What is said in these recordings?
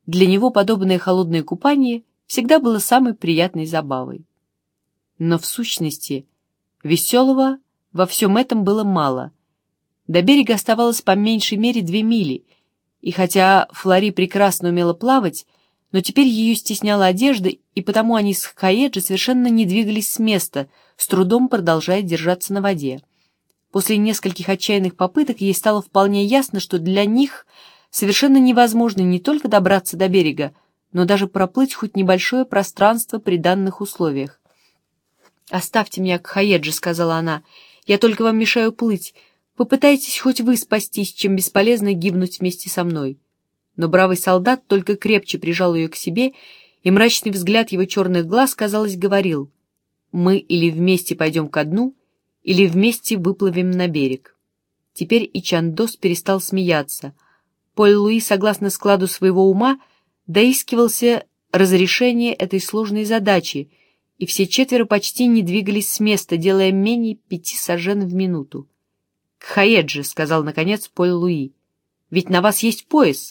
Для него подобное холодное купание всегда было самой приятной забавой. Но в сущности веселого во всем этом было мало. До берега оставалось по меньшей мере 2 мили, и хотя Флори прекрасно умела плавать, но теперь ее стесняла одежда, и потому они с Каэджи совершенно не двигались с места, с трудом продолжая держаться на воде. После нескольких отчаянных попыток ей стало вполне ясно, что для них совершенно невозможно не только добраться до берега, но даже проплыть хоть небольшое пространство при данных условиях. «Оставьте меня, Кхаеджи», — сказала она, — «я только вам мешаю плыть. Попытайтесь хоть вы спастись, чем бесполезно гибнуть вместе со мной». Но бравый солдат только крепче прижал ее к себе, и мрачный взгляд его черных глаз, казалось, говорил: «Мы или вместе пойдем ко дну, или вместе выплывем на берег». Теперь и Чандос перестал смеяться. Поль-Луи, согласно складу своего ума, доискивался разрешения этой сложной задачи, и все четверо почти не двигались с места, делая менее 5 сажен в минуту. «Кхаеджи», — сказал, наконец, Поль-Луи, — «ведь на вас есть пояс».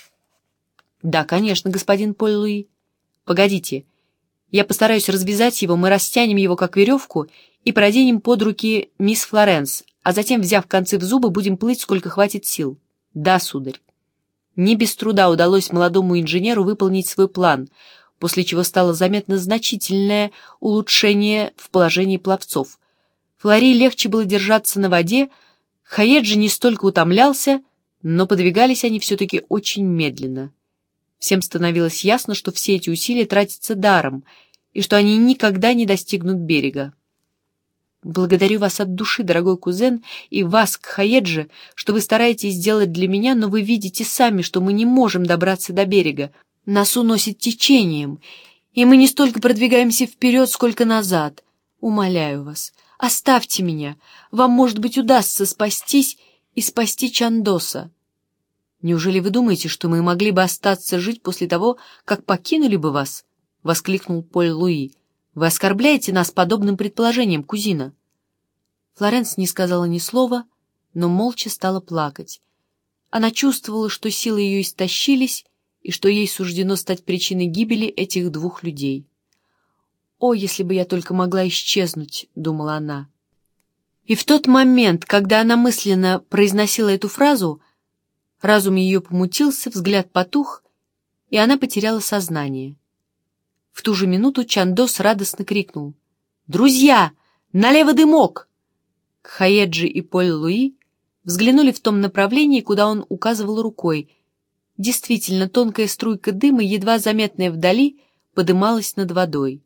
«Да, конечно, господин Поль-Луи». «Погодите, я постараюсь развязать его, мы растянем его, как веревку, и проденем под руки мисс Флоренс, а затем, взяв концы в зубы, будем плыть, сколько хватит сил». «Да, сударь». Не без труда удалось молодому инженеру выполнить свой план, после чего стало заметно значительное улучшение в положении пловцов. Флори легче было держаться на воде, Кхаеджи не столько утомлялся, но подвигались они все-таки очень медленно. Всем становилось ясно, что все эти усилия тратятся даром, и что они никогда не достигнут берега. «Благодарю вас от души, дорогой кузен, и вас, Кхаеджи, что вы стараетесь сделать для меня, но вы видите сами, что мы не можем добраться до берега. Нас уносит течением, и мы не столько продвигаемся вперед, сколько назад. Умоляю вас, оставьте меня, вам, может быть, удастся спастись и спасти Чандоса». «Неужели вы думаете, что мы могли бы остаться жить после того, как покинули бы вас?» — воскликнул Поль-Луи. «Вы оскорбляете нас подобным предположением, кузина». Флоренс не сказала ни слова, но молча стала плакать. Она чувствовала, что силы ее истощились, и что ей суждено стать причиной гибели этих 2 людей. «О, если бы я только могла исчезнуть», — думала она. И в тот момент, когда она мысленно произносила эту фразу, разум ее помутился, взгляд потух, и она потеряла сознание. В ту же минуту Чандос радостно крикнул: «Друзья, налево дымок!» Кхаеджи и Поль-Луи взглянули в том направлении, куда он указывал рукой. Действительно, тонкая струйка дыма, едва заметная вдали, подымалась над водой.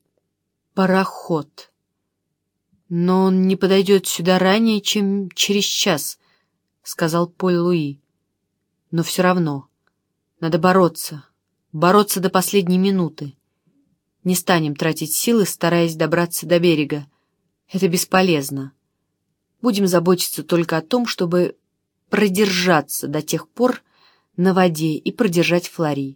«Пароход! Но он не подойдет сюда ранее, чем через час», — сказал Поль-Луи. «Но все равно надо бороться до последней минуты. Не станем тратить силы, стараясь добраться до берега. Это бесполезно. Будем заботиться только о том, чтобы продержаться до тех пор на воде и продержать Флори».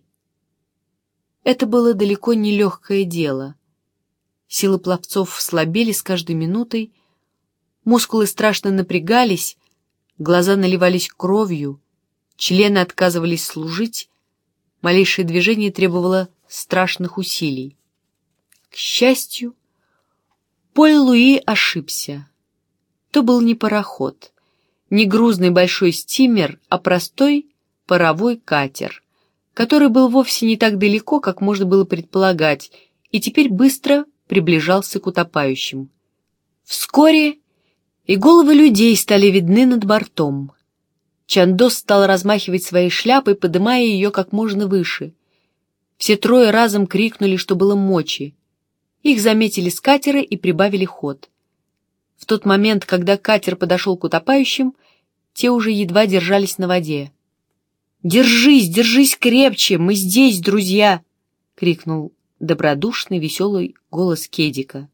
Это было далеко не легкое дело. Силы пловцов слабели с каждой минутой, мускулы страшно напрягались, глаза наливались кровью, члены отказывались служить, малейшее движение требовало страшных усилий. К счастью, Поль-Луи ошибся. То был не пароход, не грузный большой стимер, а простой паровой катер, который был вовсе не так далеко, как можно было предполагать, и теперь быстро приближался к утопающим. Вскоре и головы людей стали видны над бортом. Чандос стал размахивать своей шляпой, подымая ее как можно выше. Все 3 разом крикнули, что было мочи. Их заметили с катера и прибавили ход. В тот момент, когда катер подошел к утопающим, те уже едва держались на воде. «Держись, держись крепче! Мы здесь, друзья!» — крикнул добродушный, веселый голос Кедика.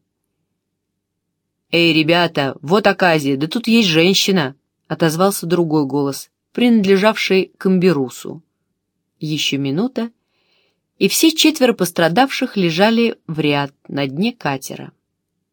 «Эй, ребята, вот оказия, да тут есть женщина!» — отозвался другой голос, принадлежавший к Амберусу. Еще минута, и все 4 пострадавших лежали в ряд на дне катера.